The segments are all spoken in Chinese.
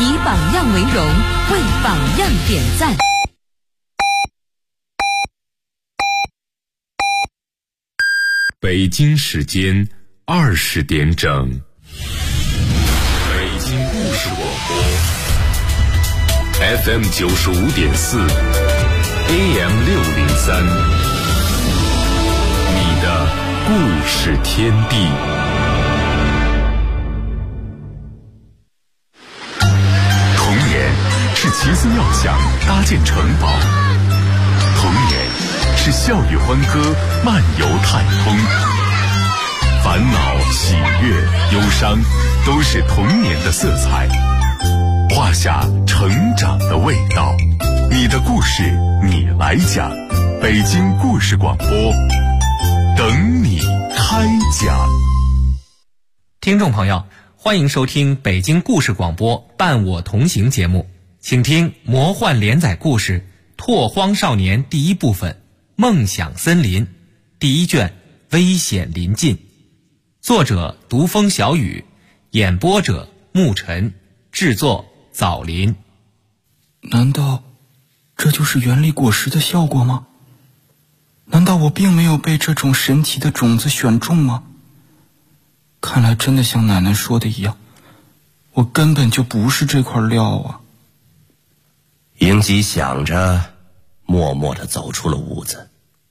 以榜样为荣，为榜样点赞。 北京时间20点整，北京故事广播 FM 95.4 AM 603，你的故事天地。童年是奇思妙想搭建城堡，童年是笑语欢歌漫游太空，烦恼喜悦忧伤都是童年的色彩，画下成长的味道。你的故事你来讲，北京故事广播等你开讲。 听众朋友，欢迎收听北京故事广播伴我同行节目，请听魔幻连载故事《拓荒少年》第一部分梦想森林第一卷危险临近，作者独风小雨，演播者沐晨，制作枣林。 难道这就是原力果实的效果吗？难道我并没有被这种神奇的种子选中吗？看来真的像奶奶说的一样，我根本就不是这块料啊。 英吉想着，默默地走出了屋子。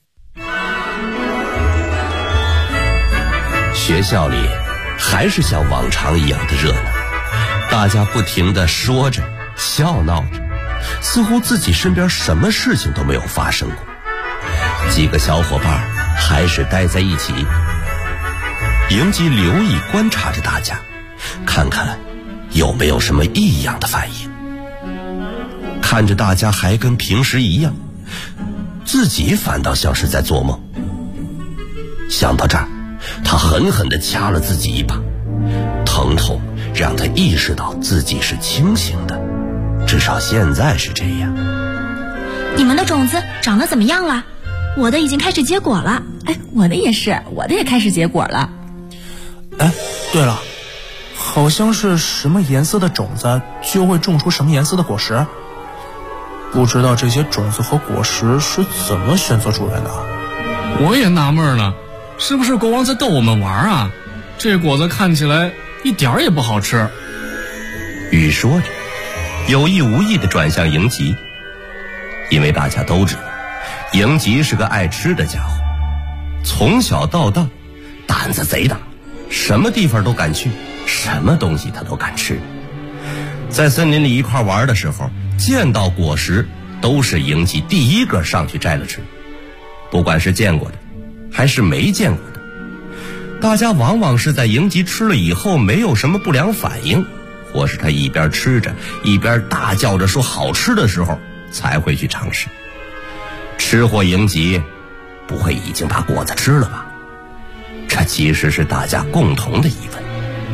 学校里还是像往常一样的热闹，大家不停地说着笑闹着，似乎自己身边什么事情都没有发生过。几个小伙伴还是待在一起。英吉留意观察着大家，看看有没有什么异样的反应。看着大家还跟平时一样，自己反倒像是在做梦。想到这儿，他狠狠地掐了自己一把，疼痛让他意识到自己是清醒的，至少现在是这样。 你们的种子长得怎么样了？我的已经开始结果了。 我的也是，我的也开始结果了。 对了，好像是什么颜色的种子就会种出什么颜色的果实。不知道这些种子和果实是怎么选择主人的？ 我也纳闷了，是不是国王在逗我们玩啊？这果子看起来一点儿也不好吃。 雨说着，有意无意地转向迎吉，因为大家都知道，迎吉是个爱吃的家伙，从小到大胆子贼大，什么地方都敢去，什么东西他都敢吃。在森林里一块玩的时候，见到果实都是迎吉第一个上去摘了吃，不管是见过的还是没见过的。大家往往是在迎吉吃了以后没有什么不良反应，或是他一边吃着一边大叫着说好吃的时候才会去尝试。吃货迎吉不会已经把果子吃了吧？这其实是大家共同的疑问。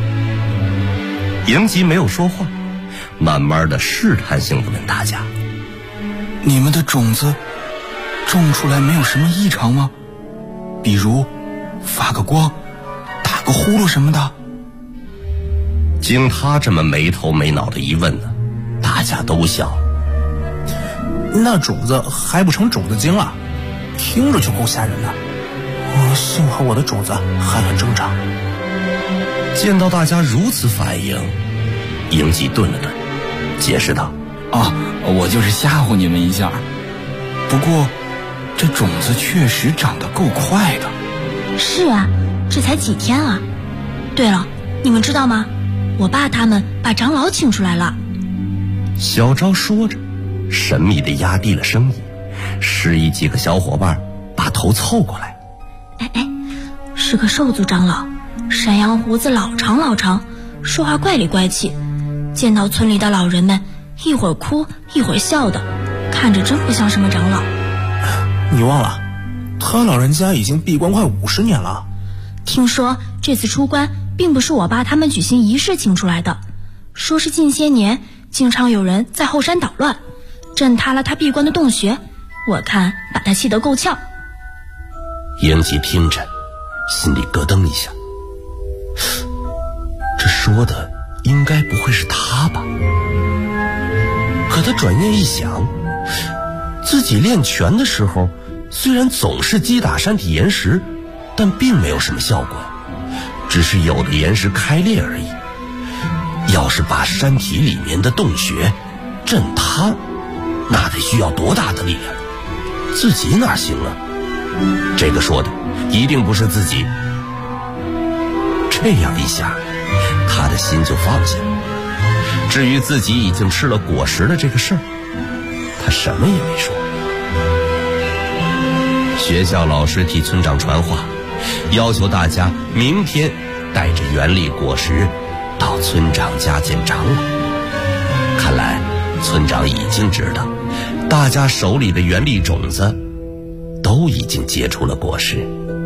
迎吉没有说话，慢慢的试探性地问大家： 你们的种子种出来没有什么异常吗？比如发个光，打个呼噜什么的？ 经他这么没头没脑的一问呢，大家都笑。 那种子还不成种子精啊，听着就够吓人的。幸好我的种子还很正常。 见到大家如此反应，迎吉顿了顿，解释道： 我就是吓唬你们一下。不过这种子确实长得够快的。 是啊，这才几天啊。对了，你们知道吗？我爸他们把长老请出来了。 小昭说着，神秘地压低了声音，示意几个小伙伴把头凑过来。 是个兽族长老，山羊胡子老长，说话怪里怪气，见到村里的老人们一会儿哭一会儿笑的，看着真不像什么长老。 你忘了，他老人家已经闭关快50年了。 听说这次出关并不是我爸他们举行仪式请出来的，说是近些年经常有人在后山捣乱，震塌了他闭关的洞穴，我看把他气得够呛。 迎吉听着心里咯噔一下，这说的应该不会是他吧？ 可他转念一想，自己练拳的时候虽然总是击打山体岩石，但并没有什么效果，只是有的岩石开裂而已。要是把山体里面的洞穴震塌，那得需要多大的力量，自己哪行啊？这个说的一定不是自己。这样一下，他的心就放下了。至于自己已经吃了果实的这个事儿，他什么也没说。学校老师替村长传话，要求大家明天带着原力果实到村长家见长老。看来村长已经知道，大家手里的原力种子都已经结出了果实。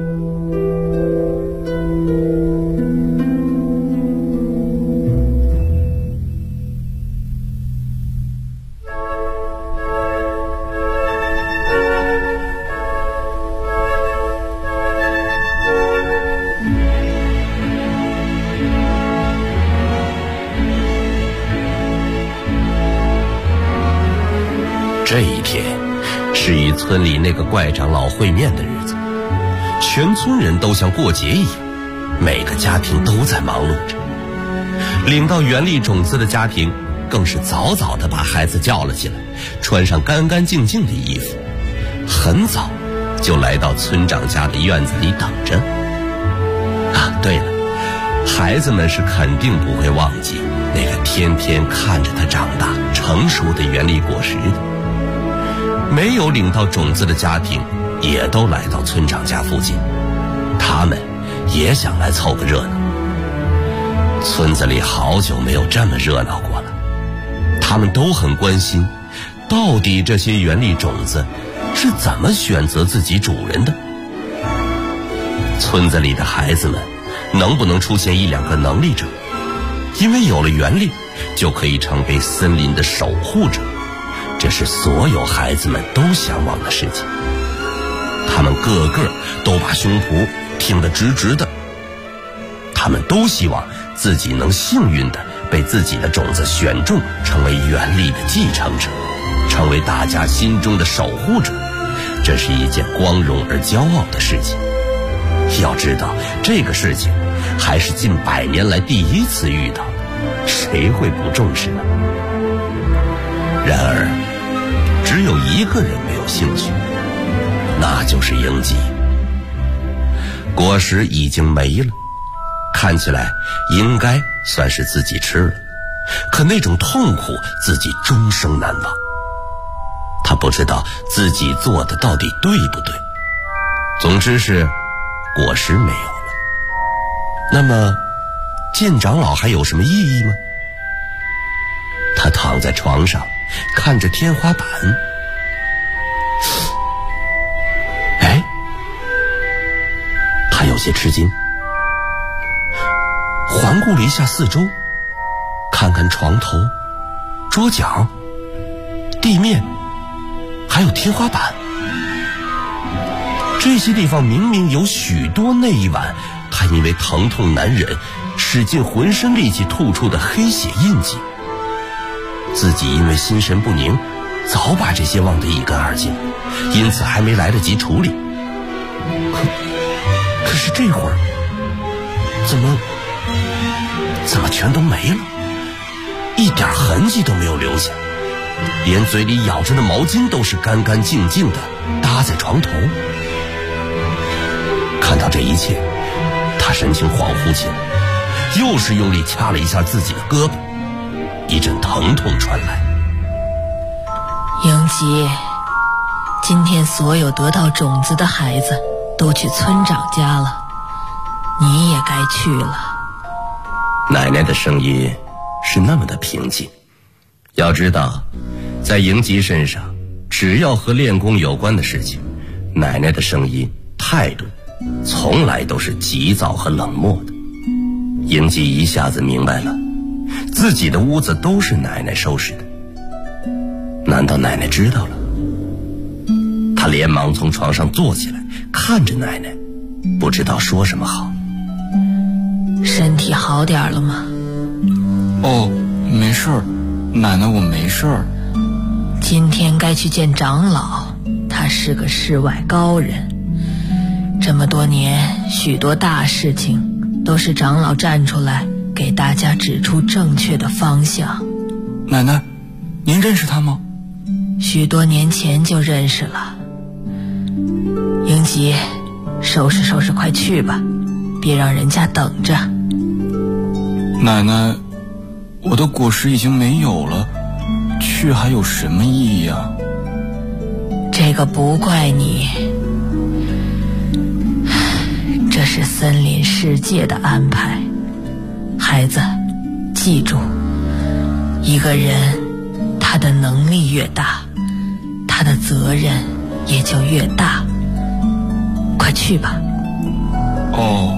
这一天是与村里那个怪长老会面的日子，全村人都像过节一样，每个家庭都在忙碌着。领到原力种子的家庭更是早早地把孩子叫了起来，穿上干干净净的衣服，很早就来到村长家的院子里等着。啊，对了，孩子们是肯定不会忘记那个天天看着他长大成熟的原力果实的。没有领到种子的家庭也都来到村长家附近，他们也想来凑个热闹。村子里好久没有这么热闹过了，他们都很关心，到底这些原力种子是怎么选择自己主人的。村子里的孩子们能不能出现一两个能力者，因为有了原力就可以成为森林的守护者，这是所有孩子们都向往的事情。他们个个都把胸脯挺得直直的，他们都希望自己能幸运地被自己的种子选中，成为原力的继承者，成为大家心中的守护者。这是一件光荣而骄傲的事情。要知道，这个事情还是近100年来第一次遇到，谁会不重视呢？然而只有一个人没有兴趣，那就是英吉。果实已经没了，看起来应该算是自己吃了，可那种痛苦自己终生难忘。他不知道自己做的到底对不对，总之是果实没有了。那么见长老还有什么意义吗？他躺在床上看着天花板，他有些吃惊，环顾了一下四周，看看床头、桌角、地面还有天花板，这些地方明明有许多那一晚他因为疼痛难忍使尽浑身力气吐出的黑血印记。自己因为心神不宁早把这些忘得一干二净，因此还没来得及处理。可是这会儿怎么全都没了，一点痕迹都没有留下，连嘴里咬着的毛巾都是干干净净的搭在床头。看到这一切，他神情恍惚起来，又是用力掐了一下自己的胳膊，一阵疼痛传来。 英吉，今天所有得到种子的孩子都去村长家了，你也该去了。 奶奶的声音是那么的平静。要知道，在英吉身上，只要和练功有关的事情，奶奶的声音态度从来都是急躁和冷漠的。英吉一下子明白了，自己的屋子都是奶奶收拾的。难道奶奶知道了？他连忙从床上坐起来，看着奶奶，不知道说什么好。 身体好点了吗？ 哦，没事儿，奶奶，我没事儿。 今天该去见长老，他是个世外高人。这么多年，许多大事情都是长老站出来给大家指出正确的方向。 奶奶，您认识他吗？ 许多年前就认识了。英吉，收拾收拾，快去吧，别让人家等着。 奶奶，我的果实已经没有了，去还有什么意义啊？ 这个不怪你，这是森林世界的安排。孩子，记住，一个人他的能力越大，他的责任也就越大。快去吧。 哦。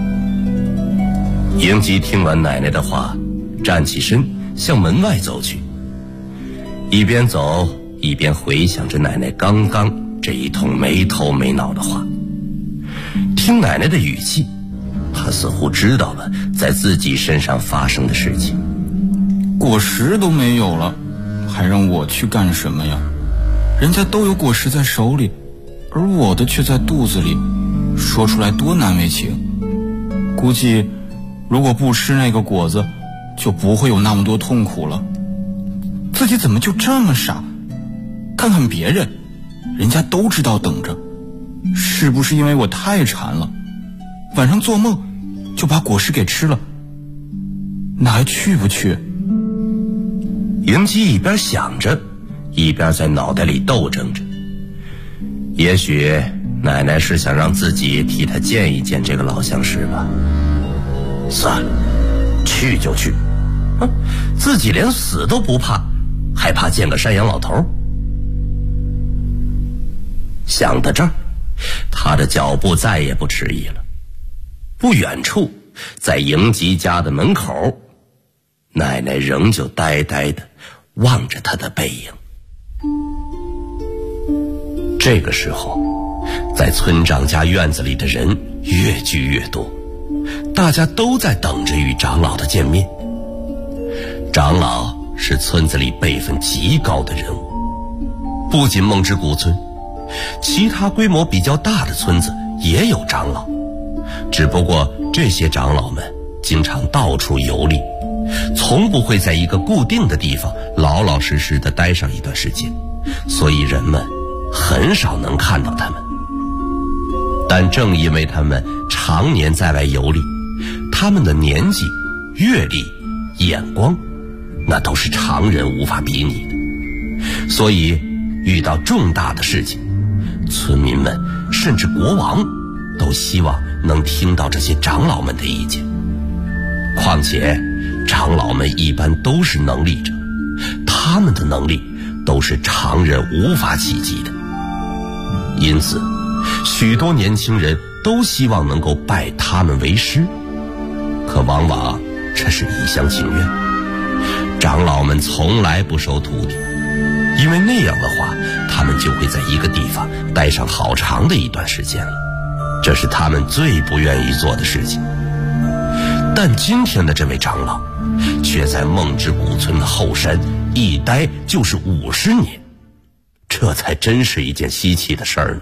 英吉听完奶奶的话，站起身向门外走去，一边走一边回想着奶奶刚刚这一通没头没脑的话。听奶奶的语气，他似乎知道了在自己身上发生的事情。 果实都没有了，还让我去干什么呀？人家都有果实在手里，而我的却在肚子里，说出来多难为情。估计如果不吃那个果子，就不会有那么多痛苦了。自己怎么就这么傻？看看别人，人家都知道等着。是不是因为我太馋了，晚上做梦就把果实给吃了？那还去不去？ 英吉一边想着，一边在脑袋里斗争着。也许奶奶是想让自己替她见一见这个老相识吧。算了，去就去，自己连死都不怕，还怕见个山羊老头？想到这儿，他的脚步再也不迟疑了。不远处，在英吉家的门口，奶奶仍旧呆呆地望着他的背影。这个时候，在村长家院子里的人越聚越多，大家都在等着与长老的见面。长老是村子里辈分极高的人物，不仅梦之谷村，其他规模比较大的村子也有长老，只不过这些长老们经常到处游历，从不会在一个固定的地方老老实实地待上一段时间，所以人们很少能看到他们。但正因为他们常年在外游历，他们的年纪、阅历、眼光，那都是常人无法比拟的。所以遇到重大的事情，村民们甚至国王都希望能听到这些长老们的意见。况且长老们一般都是能力者，他们的能力都是常人无法企及的，因此许多年轻人都希望能够拜他们为师，可往往这是一厢情愿。长老们从来不收徒弟，因为那样的话，他们就会在一个地方待上好长的一段时间了，这是他们最不愿意做的事情。但今天的这位长老却在梦之谷村的后山一待就是50年，这才真是一件稀奇的事儿呢。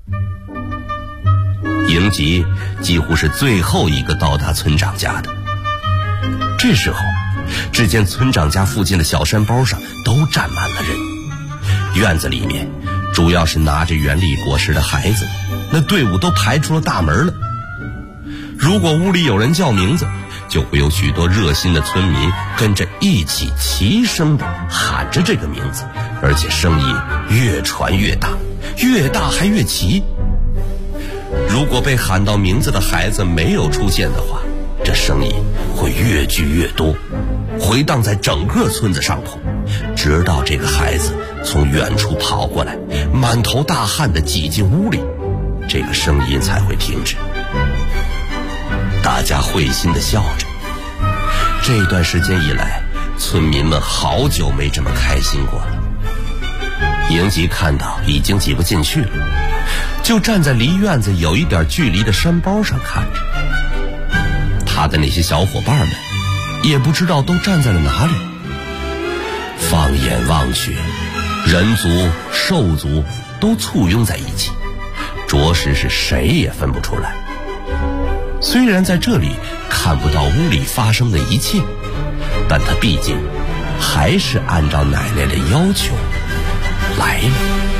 英吉几乎是最后一个到达村长家的。这时候，只见村长家附近的小山包上都站满了人，院子里面主要是拿着原力果实的孩子，那队伍都排出了大门了。如果屋里有人叫名字，就会有许多热心的村民跟着一起齐声地喊着这个名字，而且声音越传越大，越大还越齐。如果被喊到名字的孩子没有出现的话，这声音会越聚越多，回荡在整个村子上头，直到这个孩子从远处跑过来，满头大汗地挤进屋里，这个声音才会停止。大家会心地笑着。这段时间以来，村民们好久没这么开心过了。英吉看到已经挤不进去了，就站在离院子有一点距离的山包上看着。他的那些小伙伴们也不知道都站在了哪里。放眼望去， 人族、兽族都簇拥在一起，着实是谁也分不出来。虽然在这里看不到屋里发生的一切，但他毕竟还是按照奶奶的要求来了。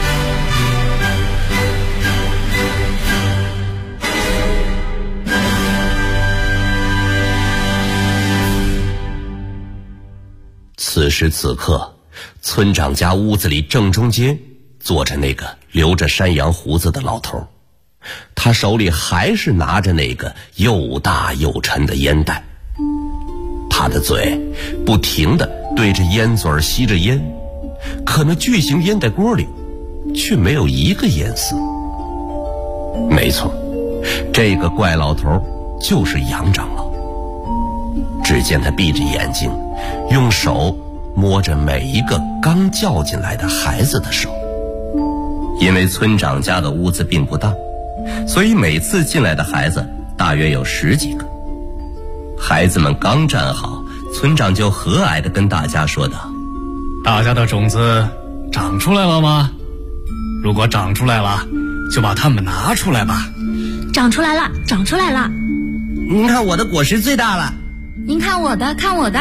此时此刻，村长家屋子里正中间坐着那个留着山羊胡子的老头，他手里还是拿着那个又大又沉的烟袋，他的嘴不停地对着烟嘴吸着烟，可那巨型烟袋锅里却没有一个烟丝。没错，这个怪老头就是杨长老。只见他闭着眼睛，用手摸着每一个刚叫进来的孩子的手。因为村长家的屋子并不大，所以每次进来的孩子大约有10几个。孩子们刚站好，村长就和蔼地跟大家说道： 大家的种子长出来了吗？如果长出来了，就把它们拿出来吧。 长出来了，长出来了。 您看我的果实最大了。 您看我的，看我的。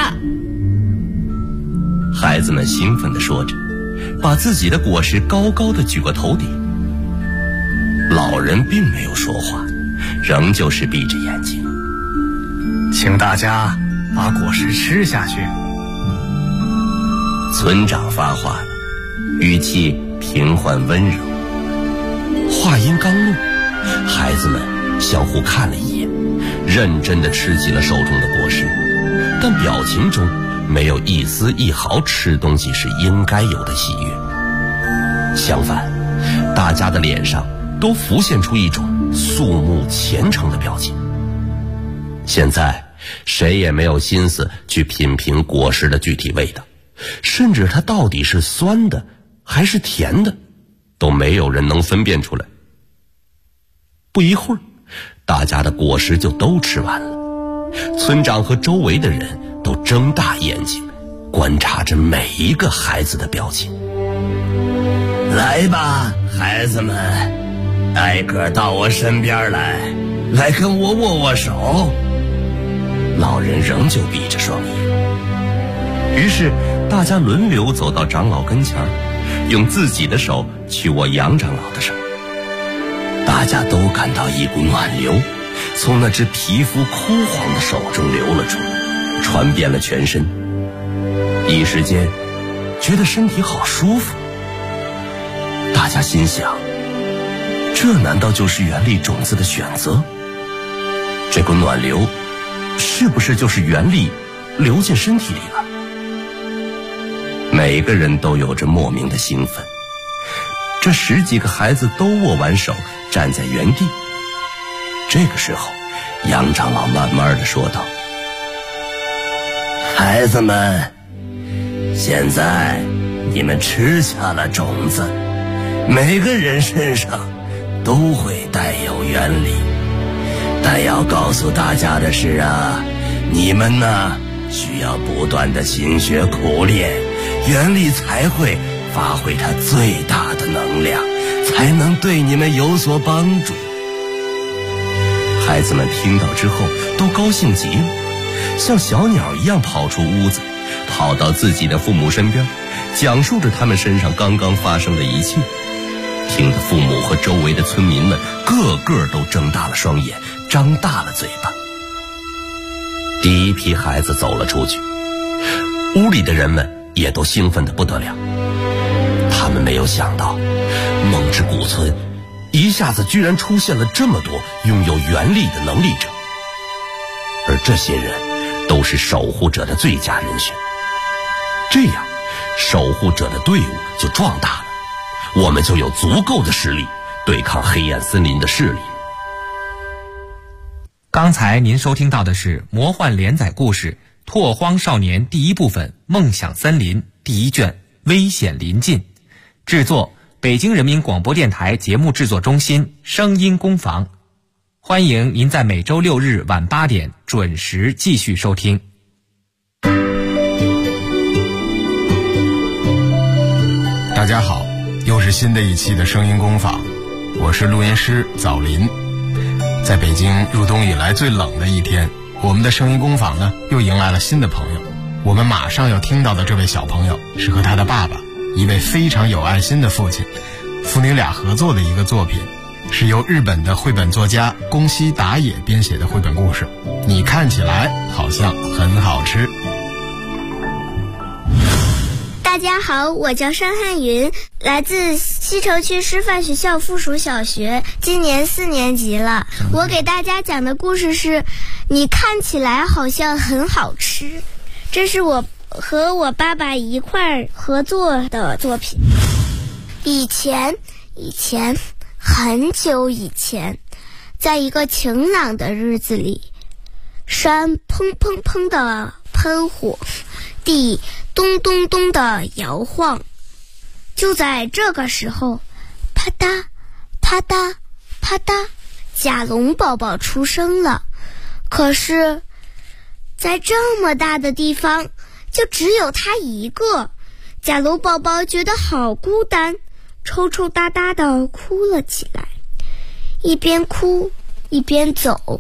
孩子们兴奋地说着，把自己的果实高高地举过头顶。老人并没有说话，仍旧是闭着眼睛。 请大家把果实吃下去。 村长发话了，语气平缓温柔。话音刚落，孩子们相互看了一眼，认真地吃起了手中的果实，但表情中没有一丝一毫吃东西是应该有的喜悦。相反，大家的脸上都浮现出一种肃穆虔诚的表情。现在谁也没有心思去品评果实的具体味道，甚至它到底是酸的还是甜的，都没有人能分辨出来。不一会儿，大家的果实就都吃完了。村长和周围的人都睁大眼睛观察着每一个孩子的表情。来吧，孩子们，挨个到我身边来，来跟我握握手。老人仍旧闭着双眼。于是大家轮流走到长老跟前，用自己的手去握杨长老的手。大家都感到一股暖流从那只皮肤枯黄的手中流了出来，传遍了全身。一时间觉得身体好舒服。大家心想，这难道就是原力种子的选择？这股暖流是不是就是原力流进身体里了？每个人都有着莫名的兴奋。这10几个孩子都握完手，站在原地。这个时候，杨长老慢慢地说道：孩子们，现在你们吃下了种子，每个人身上都会带有原力。但要告诉大家的是啊，你们呢，需要不断的勤学苦练，原力才会发挥它最大的能量，才能对你们有所帮助。孩子们听到之后都高兴极了，像小鸟一样跑出屋子，跑到自己的父母身边，讲述着他们身上刚刚发生的一切。听得父母和周围的村民们个个都睁大了双眼，张大了嘴巴。第一批孩子走了出去，屋里的人们也都兴奋得不得了。他们没有想到，梦之谷村一下子居然出现了这么多拥有原力的能力者，而这些人都是守护者的最佳人选。这样，守护者的队伍就壮大了，我们就有足够的实力对抗黑暗森林的势力。 刚才您收听到的是魔幻连载故事《拓荒少年》第1部分《梦想森林》第1卷危险临近，制作北京人民广播电台节目制作中心声音工坊。欢迎您在每周6日晚8点准时继续收听。 大大家好，又是新的一期的声音工坊，我是录音师枣林。在北京入冬以来最冷的一天，我们的声音工坊呢又迎来了新的朋友。我们马上要听到的这位小朋友是和他的爸爸，一位非常有爱心的父亲，父女俩合作的一个作品，是由日本的绘本作家宫西达也编写的绘本故事。你看起来好像很好吃。 大家好，我叫商汉云，来自西城区师范学校附属小学，今年4年级了。我给大家讲的故事是你看起来好像很好吃，这是我和我爸爸一块合作的作品。以前很久以前，在一个晴朗的日子里，山砰砰砰的喷火，地咚咚咚的摇晃。就在这个时候，啪嗒啪嗒啪嗒，甲龙宝宝出生了。可是在这么大的地方，就只有他一个。甲龙宝宝觉得好孤单，抽抽搭搭的哭了起来，一边哭一边走。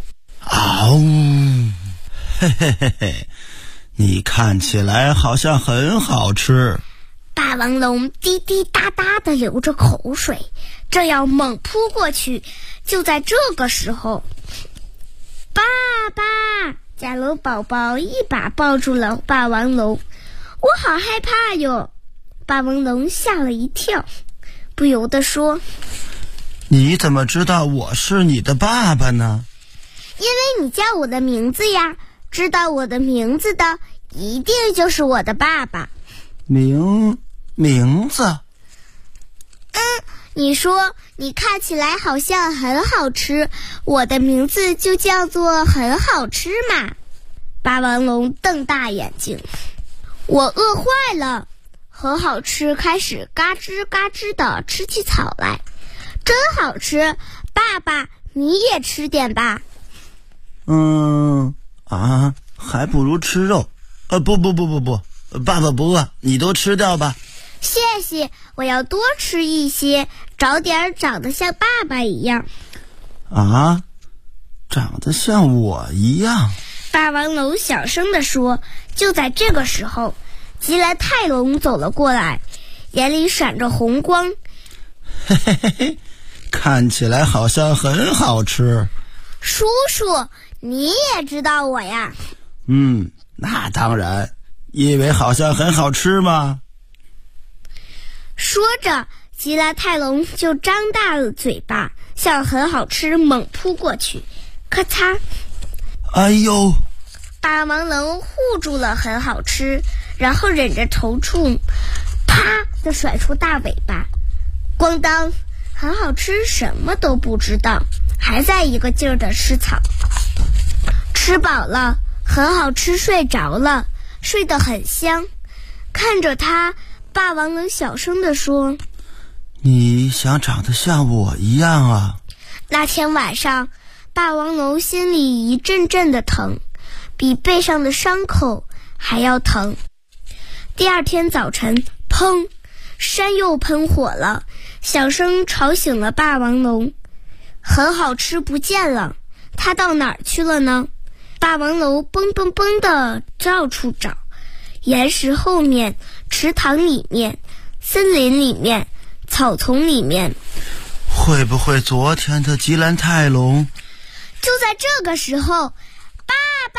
嘿嘿嘿嘿，你看起来好像很好吃。 霸王龙滴滴答答地流着口水，正要猛扑过去。就在这个时候，爸爸！甲龙宝宝一把抱住了霸王龙。我好害怕哟！霸王龙吓了一跳，不由得说： 你怎么知道我是你的爸爸呢？ 因为你叫我的名字呀，知道我的名字的一定就是我的爸爸。 名字？ 你说你看起来好像很好吃，我的名字就叫做很好吃嘛。霸王龙瞪大眼睛，我饿坏了。很好吃开始嘎吱嘎吱地吃起草来，真好吃，爸爸你也吃点吧。 还不如吃肉。不，爸爸不饿，你都吃掉吧。 谢谢，我要多吃一些，找点长得像爸爸一样。 长得像我一样？ 霸王龙小声地说。就在这个时候，吉兰泰龙走了过来，眼里闪着红光。 嘿嘿嘿嘿，看起来好像很好吃。 叔叔，你也知道我呀？ 那当然，因为好像很好吃嘛。 说着，吉兰泰龙就张大了嘴巴，向很好吃猛扑过去。咔嚓！ 哎呦！ 霸王龙护住了很好吃，然后忍着头冲，啪地甩出大尾巴。咣当！很好吃什么都不知道，还在一个劲儿地吃草。吃饱了，很好吃睡着了，睡得很香。看着他，霸王龙小声地说： 你想长得像我一样啊？ 那天晚上，霸王龙心里一阵阵的疼，比背上的伤口还要疼。第二天早晨，砰！山又喷火了，响声吵醒了霸王龙。很好吃不见了，它到哪儿去了呢？霸王龙蹦蹦蹦的到处找，岩石后面，池塘里面，森林里面，草丛里面。 会不会昨天的吉兰泰龙？ 就在这个时候，爸爸！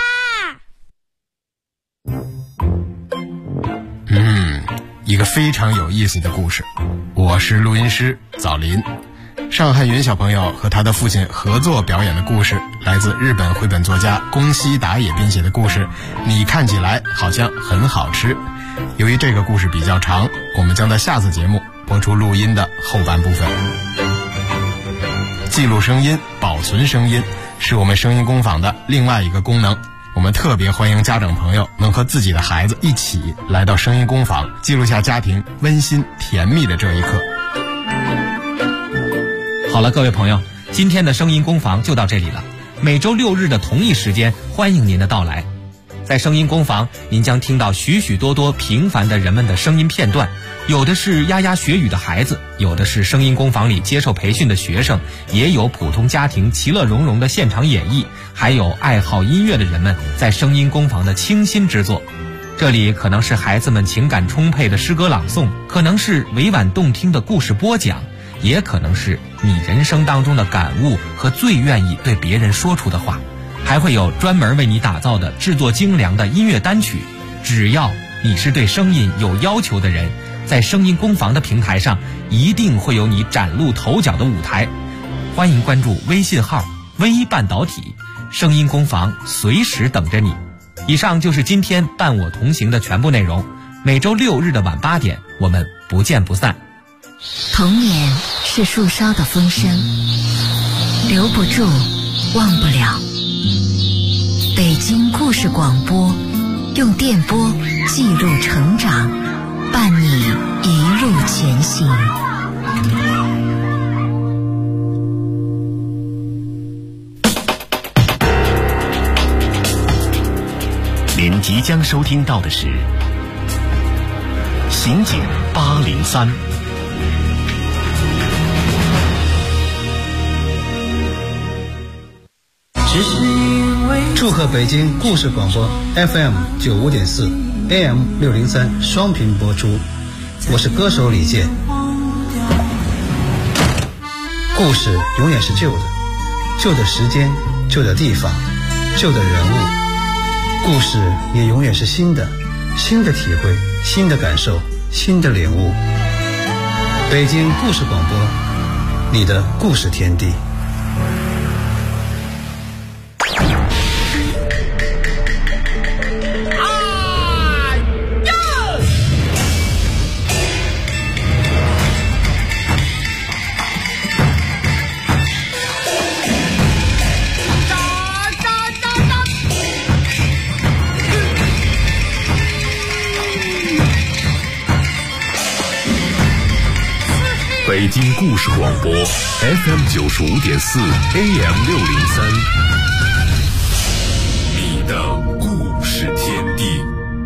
一个非常有意思的故事。我是录音师枣林。尚汉云小朋友和他的父亲合作表演的故事，来自日本绘本作家宫西达也编写的故事。你看起来好像很好吃。由于这个故事比较长，我们将在下次节目播出录音的后半部分。记录声音，保存声音，是我们声音工坊的另外一个功能。我们特别欢迎家长朋友能和自己的孩子一起来到声音工坊，记录下家庭温馨甜蜜的这一刻。 好了，各位朋友，今天的声音工坊就到这里了。每周6日的同一时间，欢迎您的到来。 在声音工坊，您将听到许许多多平凡的人们的声音片段，有的是牙牙学语的孩子，有的是声音工坊里接受培训的学生，也有普通家庭其乐融融的现场演绎，还有爱好音乐的人们在声音工坊的倾心之作。这里可能是孩子们情感充沛的诗歌朗诵，可能是委婉动听的故事播讲，也可能是你人生当中的感悟和最愿意对别人说出的话，还会有专门为你打造的制作精良的音乐单曲。只要你是对声音有要求的人，在声音工坊的平台上一定会有你崭露头角的舞台。欢迎关注微信号微半导体，声音工坊随时等着你。以上就是今天伴我同行的全部内容，每周6日的晚8点，我们不见不散。 童年是树梢的风声，留不住，忘不了。北京故事广播，用电波记录成长，伴你一路前行。 您即将收听到的是《刑警803》。 祝贺北京故事广播 FM95.4 AM603 双频播出，我是歌手李健。故事永远是旧的，旧的时间，旧的地方，旧的人物。故事也永远是新的，新的体会，新的感受，新的领悟。北京故事广播，你的故事天地。 北京故事广播 FM95.4 AM603， 你的故事天地。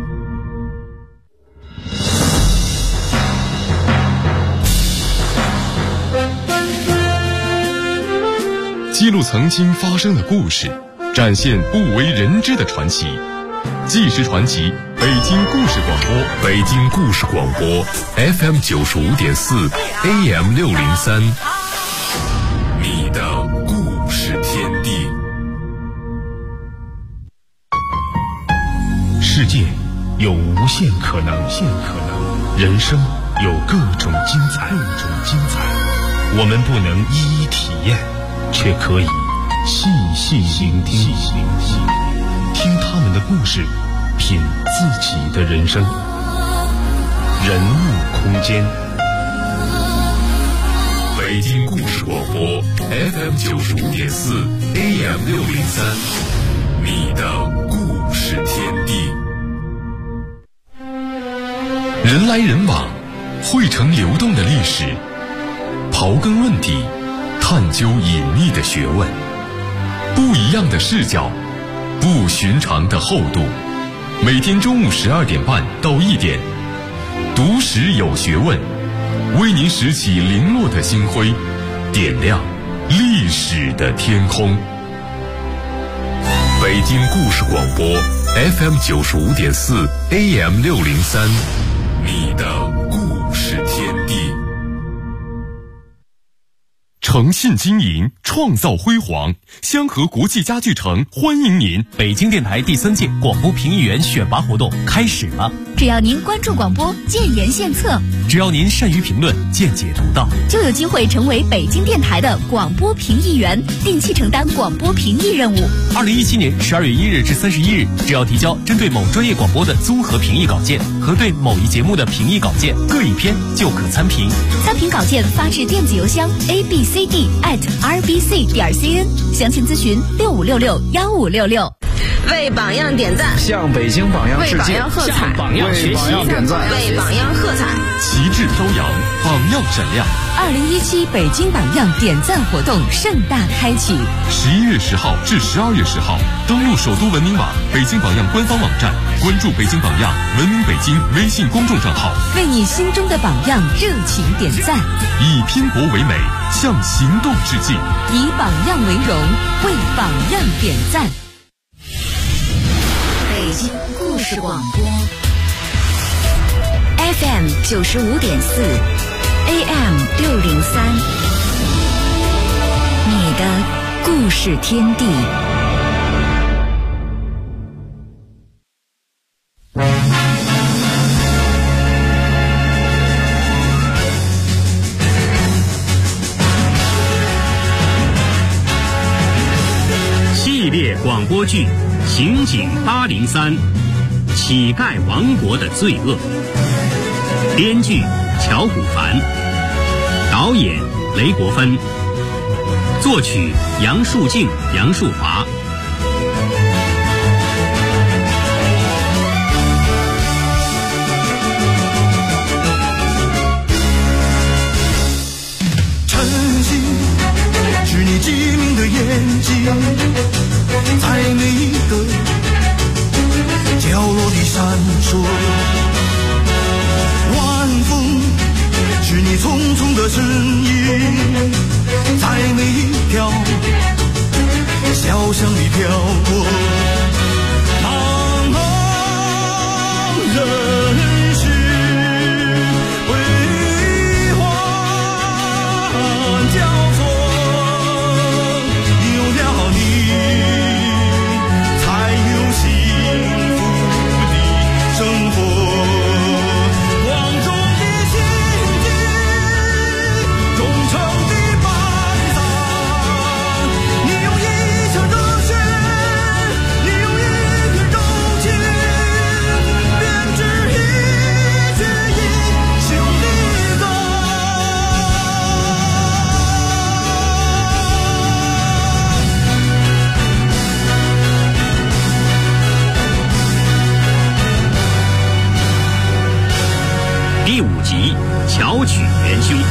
记录曾经发生的故事，展现不为人知的传奇。纪实传奇，北京故事广播，北京故事广播 FM95.4 AM603， 你的故事天地。世界有无限可能，人生有各种精彩。我们不能一一体验，却可以细细聆听，听他们的故事，品自己的人生。人物空间，北京故事广播 FM95.4 AM603， 你的故事天地。人来人往，汇成流动的历史，刨根问底，探究隐秘的学问，不一样的视角，不寻常的厚度。每天中午12点半到1点，读史有学问，为您拾起零落的星辉，点亮历史的天空。北京故事广播 FM95.4 AM603， 你的故事天地。诚信经营，创造辉煌。香河国际家具城欢迎您！ 北京电台第3届广播评议员选拔活动开始了。 只要您关注广播，建言献策； 只要您善于评论，见解独到， 就有机会成为北京电台的广播评议员，定期承担广播评议任务。 2017年12月1日至31日，只要提交针对某专业广播的综合评议稿件和对某一节目的评议稿件各一篇，就可参评。 参评稿件发至电子邮箱 abcd@rbc.cn， 详情咨询65661566。 为榜样点赞， 向北京榜样致敬， 为榜样喝彩， 向榜样学习， 为榜样喝彩。 旗帜势飘扬，榜样闪亮。 2017北京榜样点赞活动盛大开启 ，11月10号至12月10号，登录首都文明网、北京榜样官方网站，关注北京榜样、文明北京微信公众账号， 为你心中的榜样热情点赞， 以拼搏为美，向行动致敬， 以榜样为荣，为榜样点赞。 北京故事广播 FM 95.4 AM 603，你的故事天地。 系列广播剧《刑警803》，乞丐王国的罪恶。编剧乔古凡，导演雷国芬，作曲杨树静、杨树华。 晨曦是你机灵的眼睛，在每一个角落里闪烁。晚风是你匆匆的身影，在每一条小巷里飘过。茫茫人世辉煌交错，有了你才有幸福的生活。 第5集巧取元凶。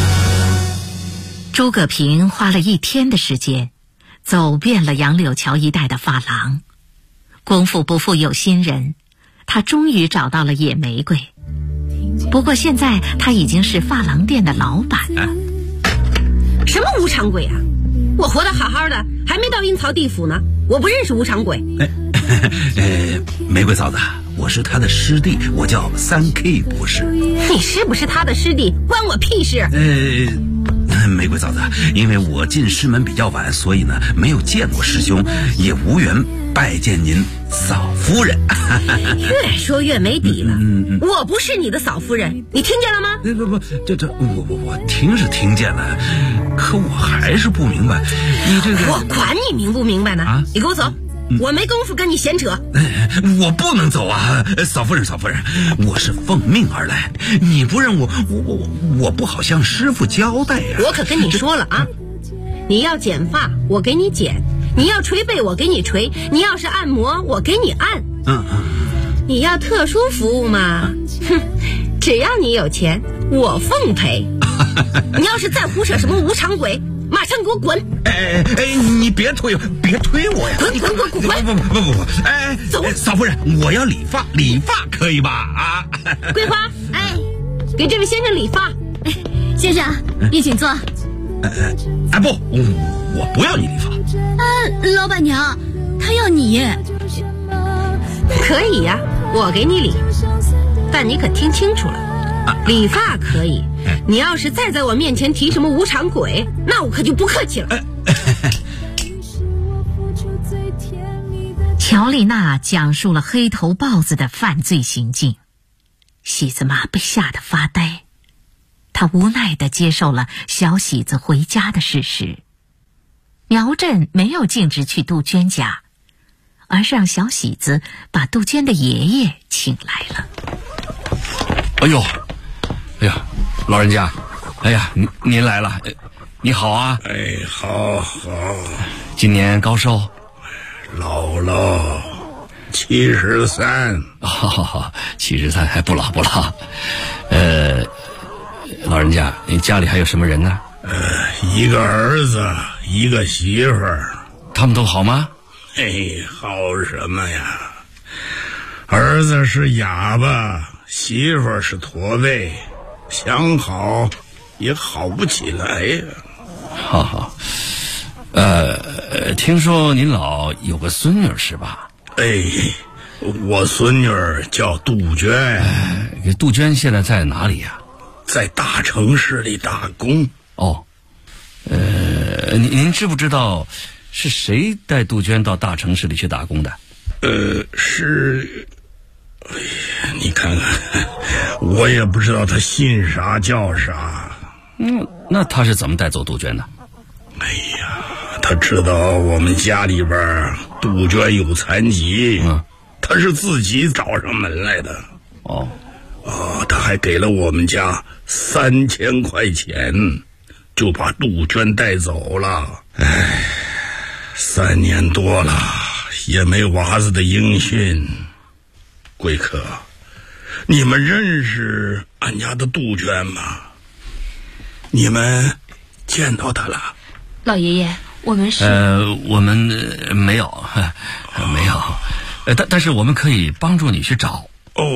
诸葛平花了1天的时间，走遍了杨柳桥一带的发廊。功夫不负有心人，他终于找到了野玫瑰。不过现在他已经是发廊店的老板了。 什么无常鬼啊！我活得好好的，还没到阴曹地府呢，我不认识无常鬼。 玫瑰嫂子，我是他的师弟，我叫3K 博士。 你是不是他的师弟关我屁事？ 玫瑰嫂子，因为我进师门比较晚，所以呢没有见过师兄，也无缘拜见您嫂夫人。 越说越没底了。我不是你的嫂夫人，你听见了吗？ 不，我听是听见了，可我还是不明白，你这个…… 我管你明不明白呢？你给我走！我没工夫跟你闲扯。 我不能走啊，嫂夫人，我是奉命而来，你不认我不好向师傅交代呀。 我可跟你说了啊，你要剪发我给你剪，你要捶背我给你捶，你要是按摩我给你按。你要特殊服务嘛，只要你有钱我奉陪。你要是再胡扯什么无常鬼，马上给我滚！ 你别推我呀！ 滚！ 不！走！嫂夫人，我要理发可以吧？啊！ 桂花，给这位先生理发。 先生，你请坐。 不，我不要你理发。 老板娘，她要你。 可以呀，我给你理，但你可听清楚了，理发可以。你要是再在我面前提什么无常鬼，那我可就不客气了。 乔丽娜讲述了黑头豹子的犯罪行径，喜子妈被吓得发呆，她无奈地接受了小喜子回家的事实。苗振没有径直去杜鹃家，而是让小喜子把杜鹃的爷爷请来了。 哎呀，老人家，您来了，你好啊。 好。 今年高寿？ 老了73。 73还不老。 老人家，你家里还有什么人呢？ 一个儿子，一个媳妇儿。 他们都好吗？ 好什么呀？儿子是哑巴，媳妇儿是驼背，想好也好不起来呀。 好，听说您老有个孙女是吧？ 我孙女叫杜鹃。 杜鹃现在在哪里呀？ 在大城市里打工。 哦，您知不知道是谁带杜鹃到大城市里去打工的？ 是，你看看，我也不知道他姓啥叫啥。 那他是怎么带走杜鹃的？ 他知道我们家里边杜鹃有残疾，他是自己找上门来的。他还给了我们家3000块钱，就把杜鹃带走了。3年多了，也没娃子的音讯。贵客，你们认识俺家的杜鹃吗？你们见到他了？ 老爷爷，我们是我们没有，但是我们可以帮助你去找。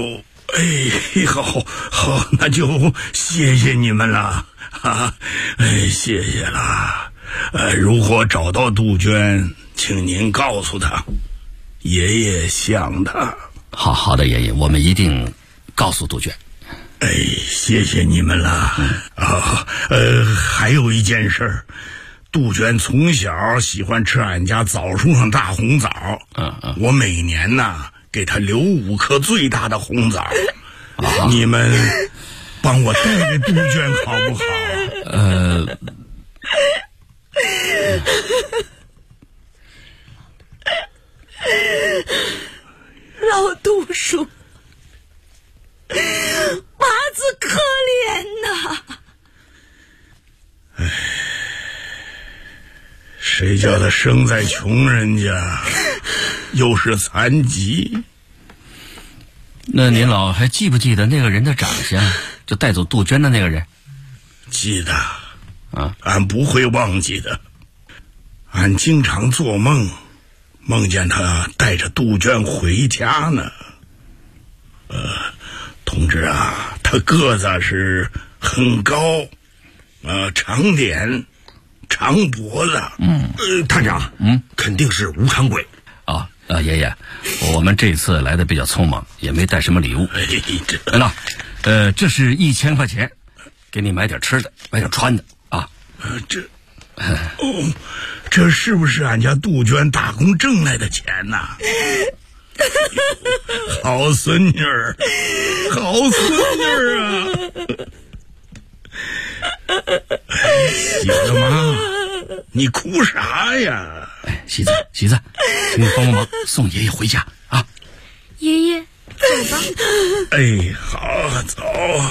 好，那就谢谢你们了谢谢了。如果找到杜鹃，请您告诉他，爷爷想他。 好的，爷爷，我们一定告诉杜鹃。 谢谢你们了。还有一件事，杜鹃从小喜欢吃俺家枣树上大红枣。我每年呢给他留5颗最大的红枣。你们帮我带给杜鹃好不好？ 老杜叔，娃子可怜呐！ 谁叫他生在穷人家，又是残疾？ 那您老还记不记得那个人的长相？就带走杜鹃的那个人？ 记得俺不会忘记的。俺经常做梦，梦见他带着杜鹃回家呢。同志啊，他个子是很高，长脸，长脖子。 探长，肯定是无常鬼。 爷爷，我们这次来的比较匆忙，也没带什么礼物。这是1000块钱，给你买点吃的，买点穿的啊。 这是不是俺家杜鹃打工挣来的钱呐？好孙女儿，好孙女儿啊！喜子妈，你哭啥呀？ 喜子，请你帮忙送爷爷回家啊！ 爷爷，走吧。 好，走。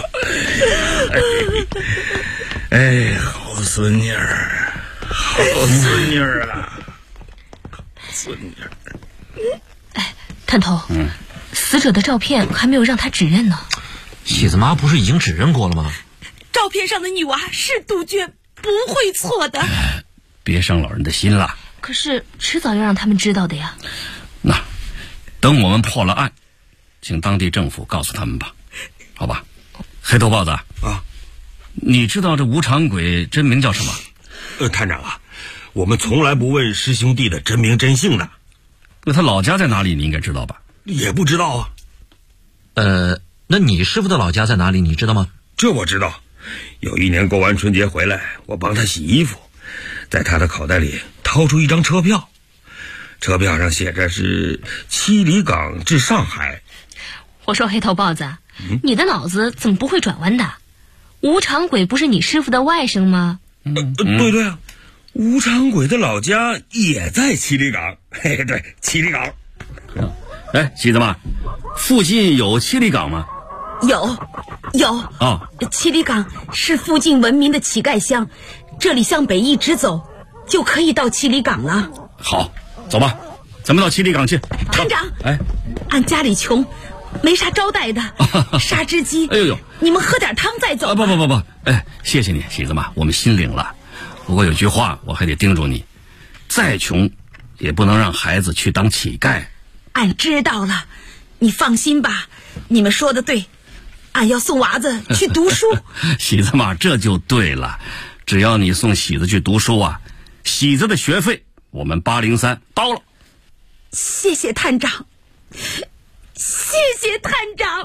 好孙女儿，好孙女儿啊，孙女儿。 探头，死者的照片还没有让他指认呢。 喜子妈不是已经指认过了吗？ 照片上的女娃是杜鹃，不会错的。 别伤老人的心了。 可是迟早要让他们知道的呀。 那等我们破了案，请当地政府告诉他们吧，好吧？黑头豹子你知道这无常鬼真名叫什么？ 探长啊，我们从来不问师兄弟的真名真姓的。 那他老家在哪里？你应该知道吧？ 也不知道啊。那你师傅的老家在哪里？你知道吗？ 这我知道。有一年过完春节回来，我帮他洗衣服，在他的口袋里掏出一张车票，车票上写着是7里港至上海。 我说黑头豹子，你的脑子怎么不会转弯的？无常鬼不是你师傅的外甥吗？ 对啊，无常鬼的老家也在7里港。对，7里港。 喜子妈，附近有7里港吗？ 有7里港是附近闻名的乞丐乡，这里向北一直走就可以到7里港了。 好，走吧，咱们到7里港去。 探长，俺家里穷， 没啥招待的，杀只鸡。 哎呦， 你们喝点汤再走。 不，哎，谢谢你，喜子妈，我们心领了。不过有句话我还得叮嘱你，再穷也不能让孩子去当乞丐。 俺知道了，你放心吧，你们说的对，俺要送娃子去读书。 喜子妈，这就对了，只要你送喜子去读书啊，喜子的学费我们803包了。 谢谢探长，谢谢探长。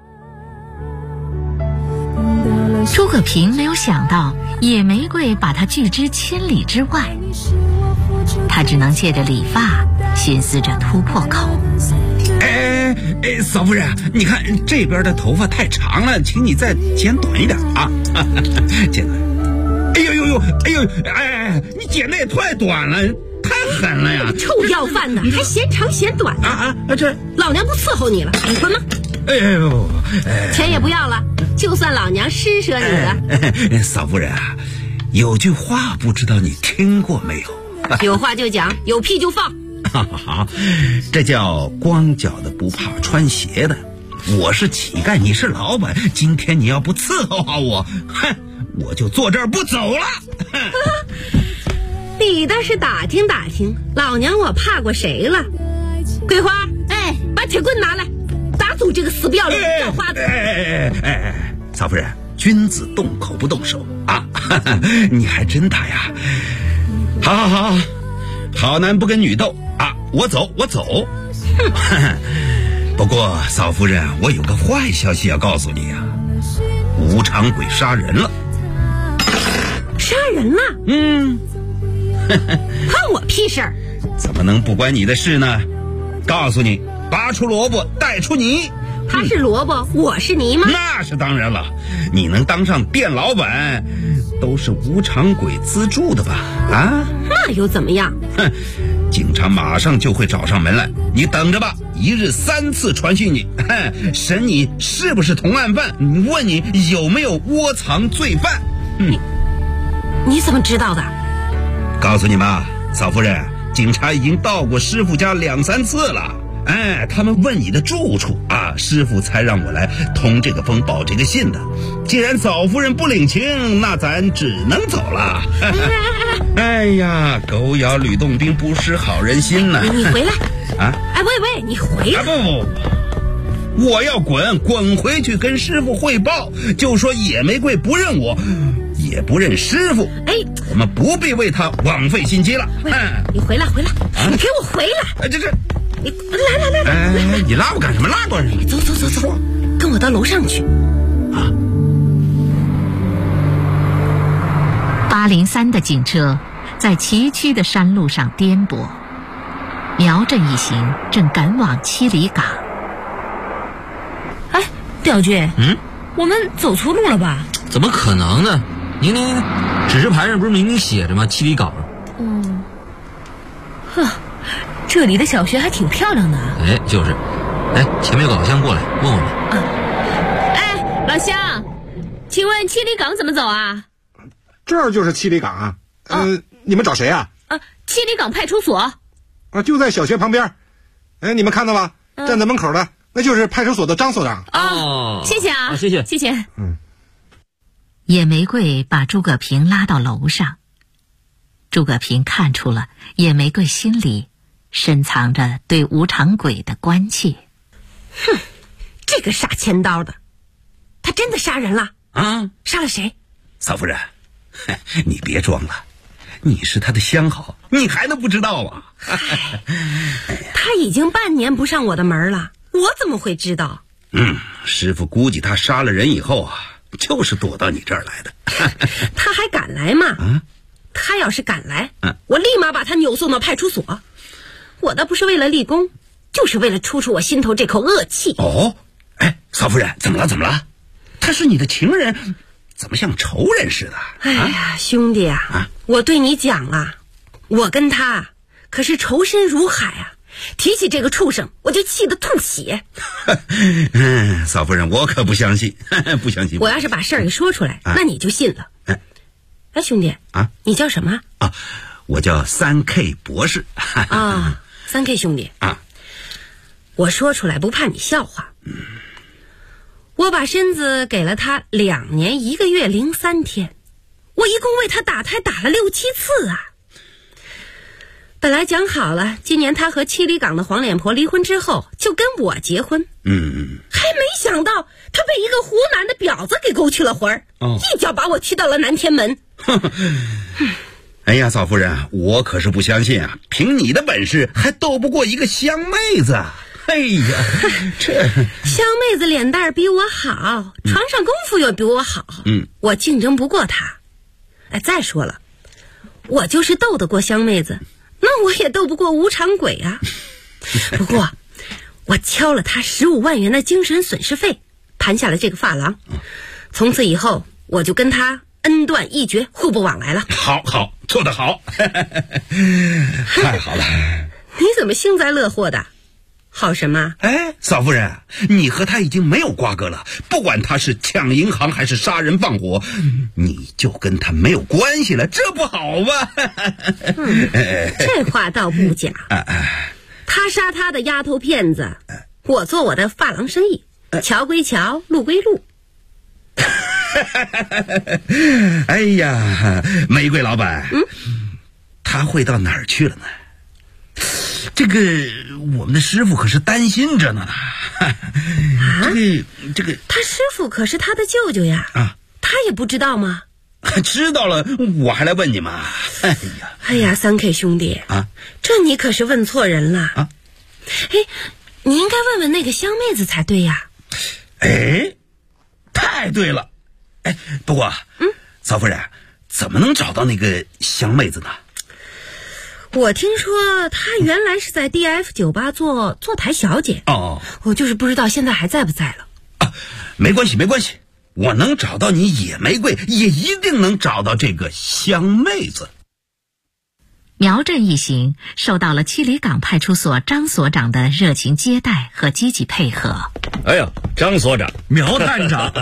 诸葛平没有想到野玫瑰把他拒之千里之外，他只能借着理发寻思着突破口。 哎，嫂夫人，你看这边的头发太长了，请你再剪短一点啊！剪短。哎呦，你剪的也太短了，太狠了呀！ 臭要饭的，还嫌长嫌短啊！这老娘不伺候你了，你滚吧！ 不， 钱也不要了，就算老娘施舍你了。 嫂夫人啊，有句话不知道你听过没有？ 有话就讲，有屁就放。 好，这叫光脚的不怕穿鞋的。我是乞丐，你是老板，今天你要不伺候好我，哼，我就坐这儿不走了。 你倒是打听打听，老娘我怕过谁了？桂花，把铁棍拿来，打死这个死不要脸的叫花子！ 嫂夫人，君子动口不动手啊！你还真打呀？好男不跟女斗啊！我走。不过嫂夫人，我有个坏消息要告诉你啊，吴长鬼杀人了。 杀人了？关我屁事儿！ 怎么能不关你的事呢？告诉你，拔出萝卜带出泥。 他是萝卜，我是泥吗？ 那是当然了，你能当上店老板，都是吴长鬼资助的吧？啊？ 那又怎么样？ 哼，警察马上就会找上门来，你等着吧，一日3次传讯你，审你是不是同案犯，问你有没有窝藏罪犯。 你怎么知道的？ 告诉你吧，嫂夫人，警察已经到过师傅家2、3次了。他们问你的住处啊，师傅才让我来通这个风报这个信的。既然嫂夫人不领情，那咱只能走了。哎呀，狗咬吕洞宾，不识好人心呐！ 你回来啊！ 喂，你回来！ 不，我要滚回去跟师傅汇报，就说野玫瑰不认我，也不认师傅。我们不必为他枉费心机了。 你回来，你给我回来！你来！ 你拉我干什么？拉过来！ 走，跟我到楼上去。 啊 ！803的警车在崎岖的山路上颠簸，苗振一行正赶往七里岗。 刁军，我们走错路了吧？ 怎么可能呢？您，指示牌上不是明明写着吗？七里岗。 这里的小学还挺漂亮的。 就是。前面有个老乡过来问我们。 老乡，请问七里岗怎么走啊？ 这儿就是七里岗啊。你们找谁啊？ 七里岗派出所。 就在小学旁边。你们看到吧？站在门口的，那就是派出所的张所长。 谢谢啊，谢谢。 野玫瑰把诸葛平拉到楼上，诸葛平看出了野玫瑰心里深藏着对吴长鬼的关切。 这个傻千刀的，他真的杀人了啊？ 杀了谁？ 嫂夫人，你别装了，你是他的相好，你还能不知道啊？ 他已经半年不上我的门了，我怎么会知道？ 师傅估计他杀了人以后啊，就是躲到你这儿来的。 他还敢来吗？他要是敢来，我立马把他扭送到派出所。我倒不是为了立功，就是为了出我心头这口恶气。 嫂夫人，怎么了？他是你的情人，怎么像仇人似的？ 兄弟啊，我对你讲了，我跟他可是仇深如海啊！提起这个畜生，我就气得吐血。 嫂夫人，我可不相信，不相信。 我要是把事儿给说出来，那你就信了。兄弟你叫什么？ 我叫3K 博士。 3K 兄弟我说出来不怕你笑话， 我把身子给了他2年1个月03天，我一共为他打胎打了6、7次啊。本来讲好了，今年他和七里岗的黄脸婆离婚之后就跟我结婚，还没想到他被一个湖南的婊子给勾去了魂儿，一脚把我踢到了南天门。 哎呀，嫂夫人，我可是不相信啊！凭你的本事还斗不过一个香妹子。哎呀，这香妹子脸蛋比我好，床上功夫又比我好，我竞争不过她。哎，再说了，我就是斗得过香妹子，那我也斗不过无常鬼啊。不过我敲了他15万元的精神损失费，盘下了这个发廊，从此以后我就跟他恩断义绝，互不往来了。 好，做得好。太好了。 你怎么幸灾乐祸的？好什么？ 哎，嫂夫人，你和他已经没有瓜葛了，不管他是抢银行还是杀人放火，你就跟他没有关系了，这不好吗？ 这话倒不假。他杀他的丫头片子，我做我的发廊生意，桥归桥，路归路。 哎呀，玫瑰老板，他会到哪儿去了呢？这个我们的师傅可是担心着呢。这个他师傅可是他的舅舅呀，他也不知道吗？ 知道了，我还来问你吗？ 哎呀，3K 兄弟啊，这你可是问错人了啊！哎，你应该问问那个香妹子才对呀。 哎，太对了。哎，不过嫂夫人，怎么能找到那个香妹子呢？ 我听说她原来是在 DF 酒吧做台小姐。我就是不知道现在还在不在了。 没关系，我能找到你野玫瑰，也一定能找到这个香妹子。 苗镇一行受到了七里岗派出所张所长的热情接待和积极配合。 哎呀，张所长， 苗探长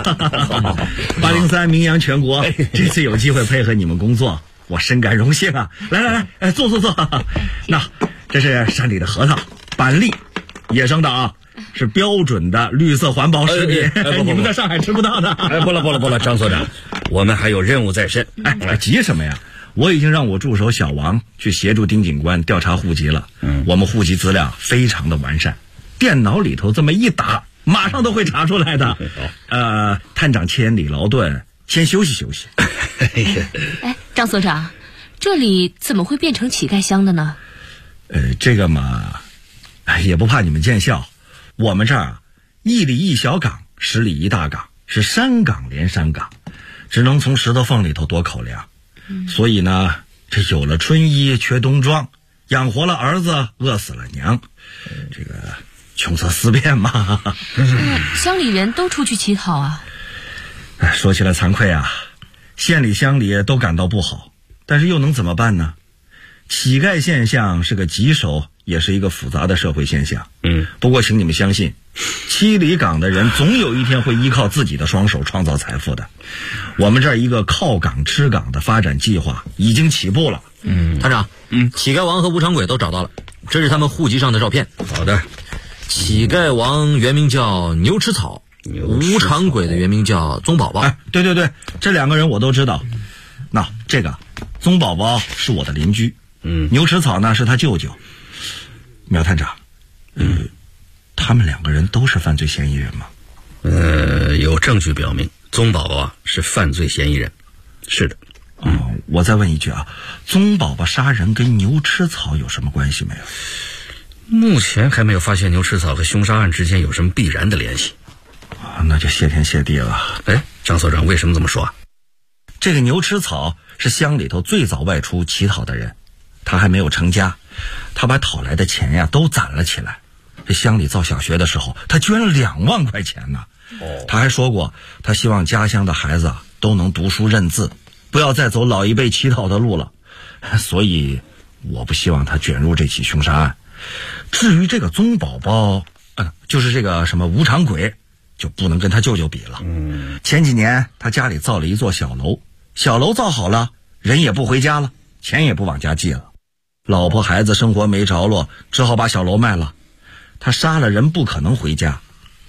，803名扬全国，这次有机会配合你们工作，我深感荣幸啊！来，坐。那这是山里的核桃、板栗，野生的啊，是标准的绿色环保食品，你们在上海吃不到的。 不了，张所长，我们还有任务在身。 急什么呀？我已经让我助手小王去协助丁警官调查户籍了。我们户籍资料非常的完善，电脑里头这么一打，马上都会查出来的。探长千里劳顿，先休息休息。 张所长，这里怎么会变成乞丐乡的呢？ 这个嘛，也不怕你们见笑，我们这儿1里1小岗，10里1大岗，是山岗连山岗，只能从石头缝里头夺口粮。所以呢，这有了春衣缺冬装，养活了儿子饿死了娘，这个穷则思变嘛。 乡里人都出去乞讨啊？ 说起来惭愧啊，县里乡里都感到不好，但是又能怎么办呢？乞丐现象是个棘手，也是一个复杂的社会现象。不过请你们相信，七里岗的人总有一天会依靠自己的双手创造财富的。我们这儿一个靠岗吃岗的发展计划已经起步了。 探长，乞丐王和无常鬼都找到了，这是他们户籍上的照片。 好的。 乞丐王原名叫牛吃草，无常鬼的原名叫宗宝宝。 对，这2个人我都知道。那这个宗宝宝是我的邻居，牛吃草呢是他舅舅。苗探长，他们2个人都是犯罪嫌疑人吗？ 有证据表明宗宝宝是犯罪嫌疑人。是的。 我再问一句啊，宗宝宝杀人跟牛吃草有什么关系没有？ 目前还没有发现牛吃草和凶杀案之间有什么必然的联系。 那就谢天谢地了。 张所长为什么这么说啊？ 这个牛吃草是乡里头最早外出乞讨的人，他还没有成家，他把讨来的钱呀都攒了起来。这乡里造小学的时候，他捐了2万块钱呢。他还说过，他希望家乡的孩子都能读书认字，不要再走老一辈乞讨的路了。所以我不希望他卷入这起凶杀案。至于这个宗宝宝，就是这个什么无常鬼，就不能跟他舅舅比了。前几年他家里造了一座小楼，小楼造好了，人也不回家了，钱也不往家寄了，老婆孩子生活没着落，只好把小楼卖了。他杀了人不可能回家，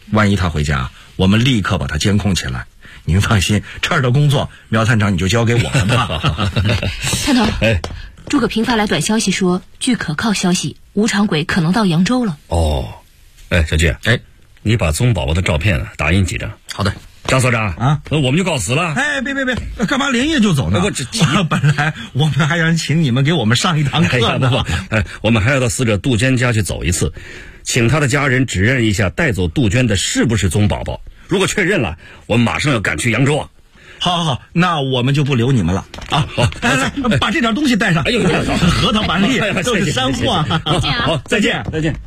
万一他回家，我们立刻把他监控起来。您放心，这儿的工作苗探长你就交给我们吧。 探头，诸葛平发来短消息说，据可靠消息，吴长鬼可能到扬州了。 哦，小俊，你把宗宝宝的照片打印几张。 好的。 张所长啊，那我们就告辞了。 别，干嘛连夜就走呢？本来我们还想请你们给我们上一堂课呢。 我们还要到死者杜鹃家去走一次，请他的家人指认一下带走杜鹃的是不是宗宝宝。如果确认了，我们马上要赶去扬州啊。 好，那我们就不留你们了啊！好，来，把这点东西带上。核桃板栗都是山货。 好，再见。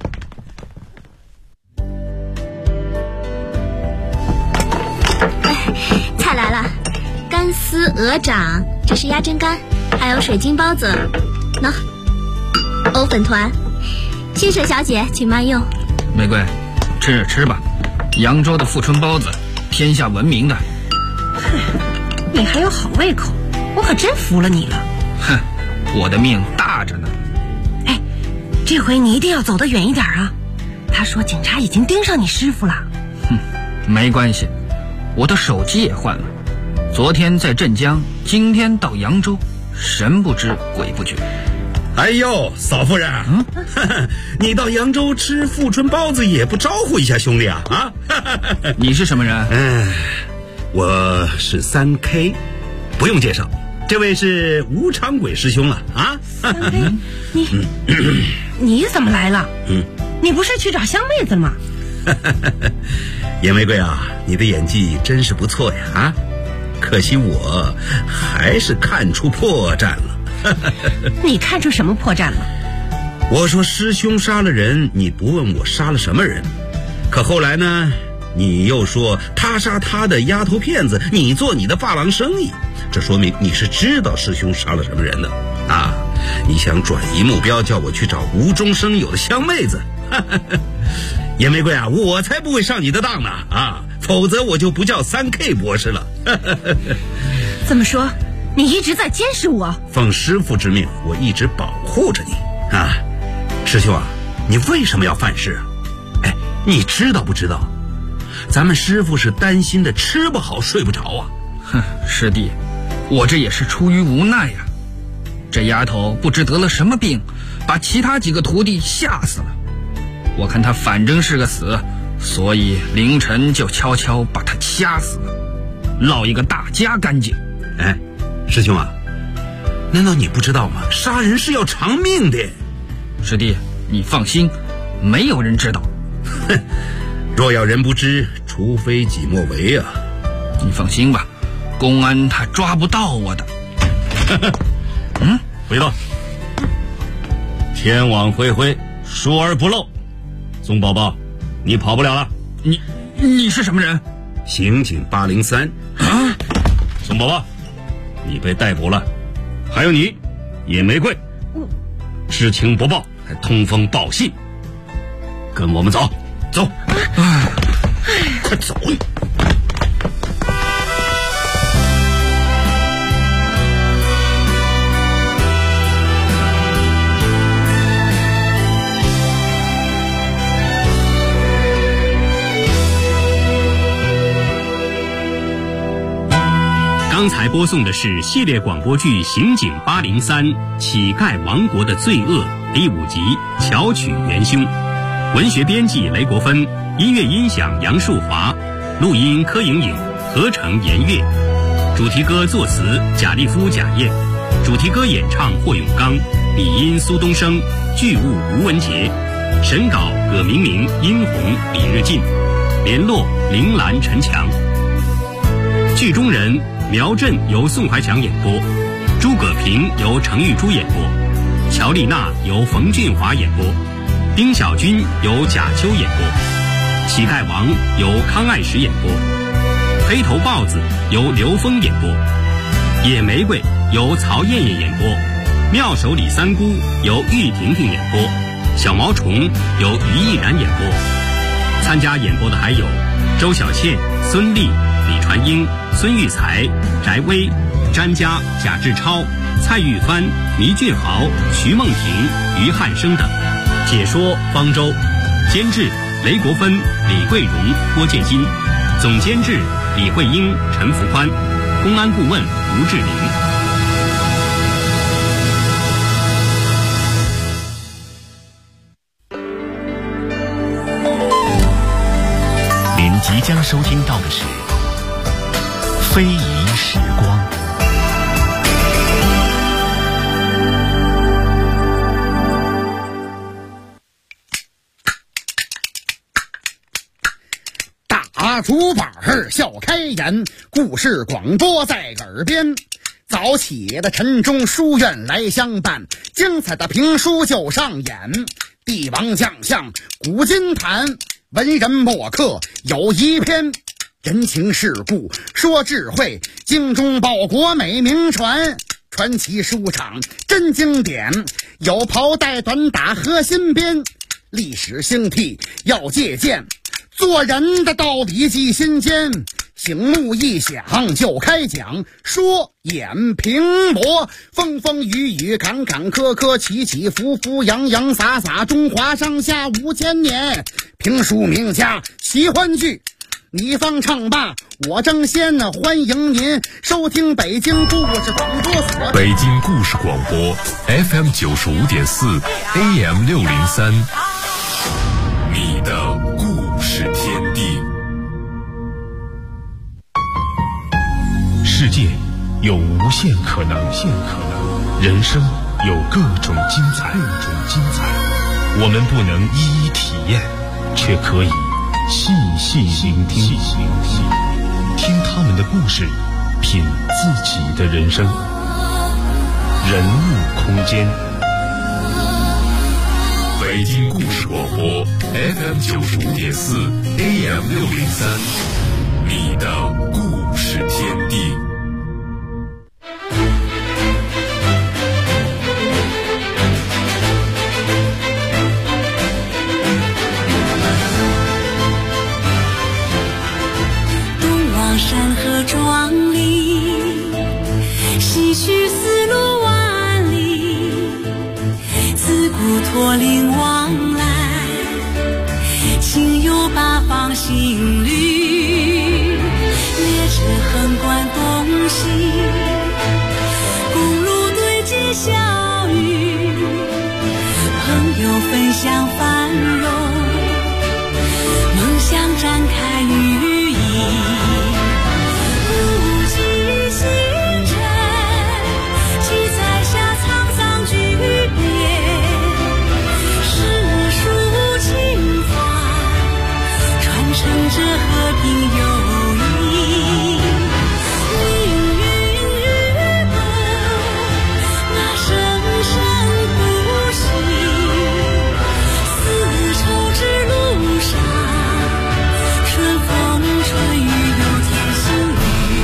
菜来了，干丝鹅掌，这是鸭胗干，还有水晶包子，喏，藕粉团。谢婶小姐，请慢用。 玫瑰，吃着吃吧，扬州的富春包子，天下闻名的。 你还有好胃口，我可真服了你了。 哼，我的命大着呢。 这回你一定要走得远一点啊！他说警察已经盯上你师傅了。 没关系，我的手机也换了。昨天在镇江，今天到扬州，神不知鬼不觉。 哎呦，嫂夫人，你到扬州吃富春包子也不招呼一下兄弟啊？ 你是什么人？ 我是3K， 不用介绍，这位是吴长鬼师兄了啊。 3K， 你怎么来了？你不是去找香妹子吗？ 严玫瑰啊，你的演技真是不错呀啊！可惜我还是看出破绽了。 你看出什么破绽了？ 我说师兄杀了人，你不问我杀了什么人，可后来呢，你又说他杀他的丫头片子，你做你的发廊生意，这说明你是知道师兄杀了什么人的啊！你想转移目标，叫我去找无中生有的香妹子。严玫瑰啊，我才不会上你的当呢啊！否则我就不叫3K 博士了。 这么说，你一直在监视我？ 奉师父之命，我一直保护着你啊！师兄啊，你为什么要犯事啊？你知道不知道？咱们师父是担心的吃不好睡不着啊！ 师弟，我这也是出于无奈呀。这丫头不知得了什么病，把其他几个徒弟吓死了。我看他反正是个死，所以凌晨就悄悄把他掐死了，落一个大家干净。 师兄啊，难道你不知道吗？杀人是要偿命的。 师弟，你放心，没有人知道。 若要人不知，除非己莫为啊！ 你放心吧，公安他抓不到我的。 回头，天网恢恢，疏而不漏。宗宝宝，你跑不了了。 你是什么人？ 刑警803。 宗宝宝，你被逮捕了。还有你，野玫瑰，知情不报，还通风报信，跟我们走。走， 快走！ 刚才播送的是系列广播剧《刑警803乞丐王国的罪恶》第5集《巧取元凶》，文学编辑雷国芬，音乐音响杨树华，录音柯莹莹，合成严月，主题歌作词贾立夫、贾燕，主题歌演唱霍永刚，笔音苏东升，剧务吴文杰，审稿葛明明、殷红、李日进，联络铃兰、陈强。剧中人苗振由宋怀强演播，诸葛平由程玉珠演播，乔丽娜由冯俊华演播，丁小军由贾秋演播，乞丐王由康爱石演播，黑头豹子由刘峰演播，野玫瑰由曹艳艳演播，妙手李三姑由玉婷婷演播，小毛虫由于毅然演播。参加演播的还有周小倩、孙俪、李传英、孙玉才、翟薇、詹佳、贾志超、蔡玉帆、倪俊豪、徐梦婷、于汉生等。解说方舟，监制雷国芬、李桂荣、郭建新，总监制李慧英、陈福宽，公安顾问吴志明。您即将收听到的是《非遗时光》。 大竹板笑开颜，故事广播在耳边。早起的晨钟书院来相伴，精彩的评书就上演。帝王将相古今谈，文人墨客有一篇。人情世故说智慧，精忠报国美名传。传奇书场真经典，有袍带短打和新编。历史兴替要借鉴，做人的道理记心间。醒目一响就开讲，说演评模，风风雨雨坎坎坷坷，起起伏伏洋洋洒洒，中华上下5000年。评书名家喜欢剧，你方唱罢我争先，欢迎您收听北京故事广播所。 北京故事广播 FM 95.4 AM 603，你的故事天地。 世界有无限可能，人生有各种精彩。我们不能一一体验，却可以细细聆听，听他们的故事，品自己的人生。人物空间， 北京故事广播 FM 95.4 AM 603，你的故事天地。 山河壮丽，西去丝路万里，自古驼铃往来，情有八方心侣。列车横贯东西，公路对接小雨，朋友分享繁荣，梦想展开羽翼。这和平友谊，命运与共，那生生不息。丝绸之路上，春风春雨有天心语。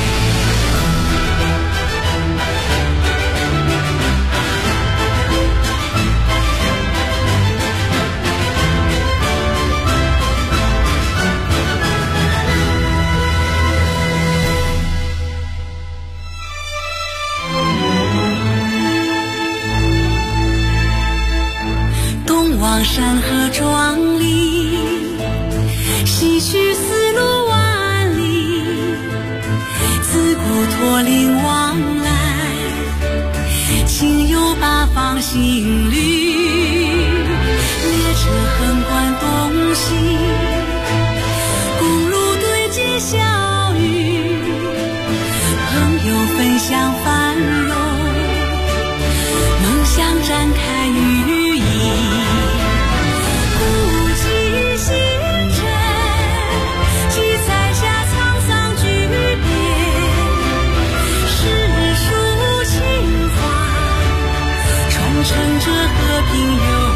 山河壮丽，西去丝路万里，自古驼铃往来，情有八方心侣。列车横贯东西，公路对接小雨，朋友分享繁荣，梦想展开羽翼。乘着和平友